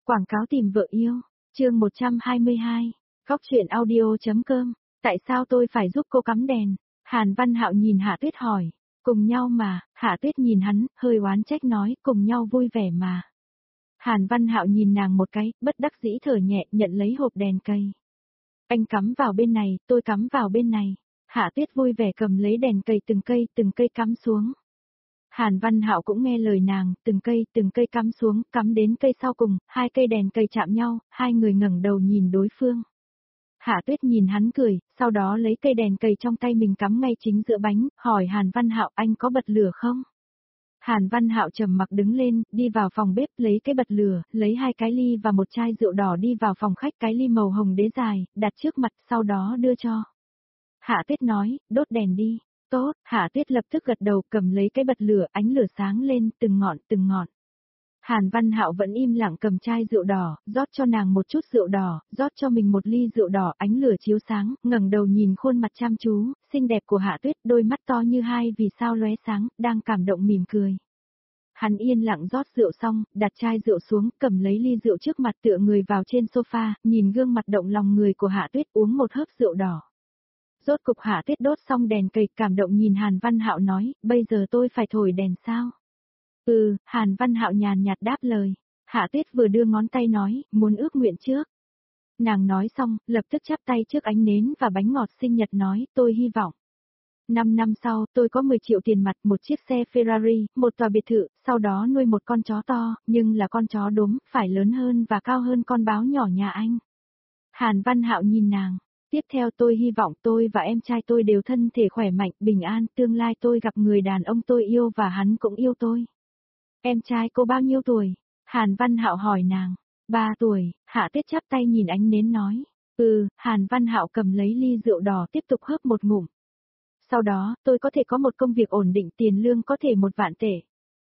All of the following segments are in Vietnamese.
Quảng cáo tìm vợ yêu, chương 122, Góc truyện audio.com, tại sao tôi phải giúp cô cắm đèn? Hàn Văn Hạo nhìn Hạ Tuyết hỏi, cùng nhau mà, Hạ Tuyết nhìn hắn, hơi oán trách nói, cùng nhau vui vẻ mà. Hàn Văn Hạo nhìn nàng một cái, bất đắc dĩ thở nhẹ, nhận lấy hộp đèn cây. Anh cắm vào bên này, tôi cắm vào bên này. Hạ Tuyết vui vẻ cầm lấy đèn cây từng cây cắm xuống. Hàn Văn Hạo cũng nghe lời nàng, từng cây cắm xuống, cắm đến cây sau cùng, hai cây đèn cây chạm nhau, hai người ngẩng đầu nhìn đối phương. Hạ Tuyết nhìn hắn cười, sau đó lấy cây đèn cây trong tay mình cắm ngay chính giữa bánh, hỏi Hàn Văn Hạo anh có bật lửa không? Hàn Văn Hạo trầm mặc đứng lên, đi vào phòng bếp lấy cái bật lửa, lấy hai cái ly và một chai rượu đỏ đi vào phòng khách, cái ly màu hồng đế dài, đặt trước mặt, sau đó đưa cho. Hạ Tuyết nói, đốt đèn đi. Tốt, Hạ Tuyết lập tức gật đầu, cầm lấy cái bật lửa, ánh lửa sáng lên, từng ngọn. Hàn Văn Hạo vẫn im lặng cầm chai rượu đỏ, rót cho nàng một chút rượu đỏ, rót cho mình một ly rượu đỏ, ánh lửa chiếu sáng, ngẩng đầu nhìn khuôn mặt chăm chú, xinh đẹp của Hạ Tuyết, đôi mắt to như hai vì sao lóe sáng, đang cảm động mỉm cười. Hắn yên lặng rót rượu xong, đặt chai rượu xuống, cầm lấy ly rượu trước mặt tựa người vào trên sofa, nhìn gương mặt động lòng người của Hạ Tuyết uống một hớp rượu đỏ. Rốt cục Hạ Tuyết đốt xong đèn cây, cảm động nhìn Hàn Văn Hạo nói, bây giờ tôi phải thổi đèn sao? Hàn Văn Hạo nhàn nhạt đáp lời. Hạ Tuyết vừa đưa ngón tay nói, muốn ước nguyện trước. Nàng nói xong, lập tức chắp tay trước ánh nến và bánh ngọt sinh nhật nói, tôi hy vọng. 5 năm sau, tôi có 10 triệu tiền mặt, một chiếc xe Ferrari, một tòa biệt thự, sau đó nuôi một con chó to, nhưng là con chó đốm, phải lớn hơn và cao hơn con báo nhỏ nhà anh. Hàn Văn Hạo nhìn nàng. Tiếp theo tôi hy vọng tôi và em trai tôi đều thân thể khỏe mạnh, bình an, tương lai tôi gặp người đàn ông tôi yêu và hắn cũng yêu tôi. Em trai cô bao nhiêu tuổi? Hàn Văn Hạo hỏi nàng. 3 tuổi, Hạ Tuyết chắp tay nhìn ánh nến nói. Hàn Văn Hạo cầm lấy ly rượu đỏ tiếp tục hớp một ngụm. Sau đó, tôi có thể có một công việc ổn định, tiền lương có thể 1 vạn tệ.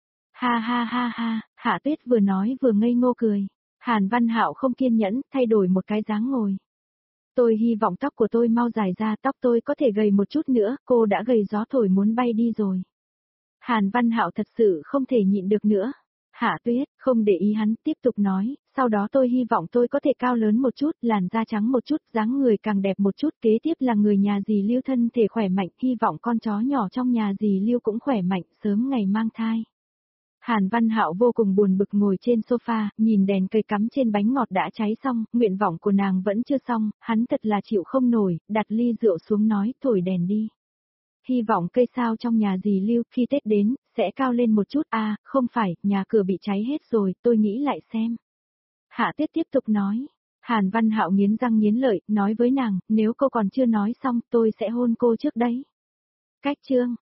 Ha, Hạ Tuyết vừa nói vừa ngây ngô cười. Hàn Văn Hạo không kiên nhẫn, thay đổi một cái dáng ngồi. Tôi hy vọng tóc của tôi mau dài ra, tóc tôi có thể gầy một chút nữa, cô đã gầy gió thổi muốn bay đi rồi. Hàn Văn Hạo thật sự không thể nhịn được nữa. Hạ Tuyết, không để ý hắn, tiếp tục nói, sau đó tôi hy vọng tôi có thể cao lớn một chút, làn da trắng một chút, dáng người càng đẹp một chút, kế tiếp là người nhà dì Lưu thân thể khỏe mạnh, hy vọng con chó nhỏ trong nhà dì Lưu cũng khỏe mạnh, sớm ngày mang thai. Hàn Văn Hạo vô cùng buồn bực ngồi trên sofa, nhìn đèn cây cắm trên bánh ngọt đã cháy xong, nguyện vọng của nàng vẫn chưa xong, hắn thật là chịu không nổi, đặt ly rượu xuống nói, thổi đèn đi. Hy vọng cây sao trong nhà dì Lưu khi Tết đến, sẽ cao lên một chút không phải, nhà cửa bị cháy hết rồi, tôi nghĩ lại xem. Hạ Tuyết tiếp tục nói. Hàn Văn Hạo nghiến răng nghiến lợi, nói với nàng, nếu cô còn chưa nói xong, tôi sẽ hôn cô trước đấy. Cách chương.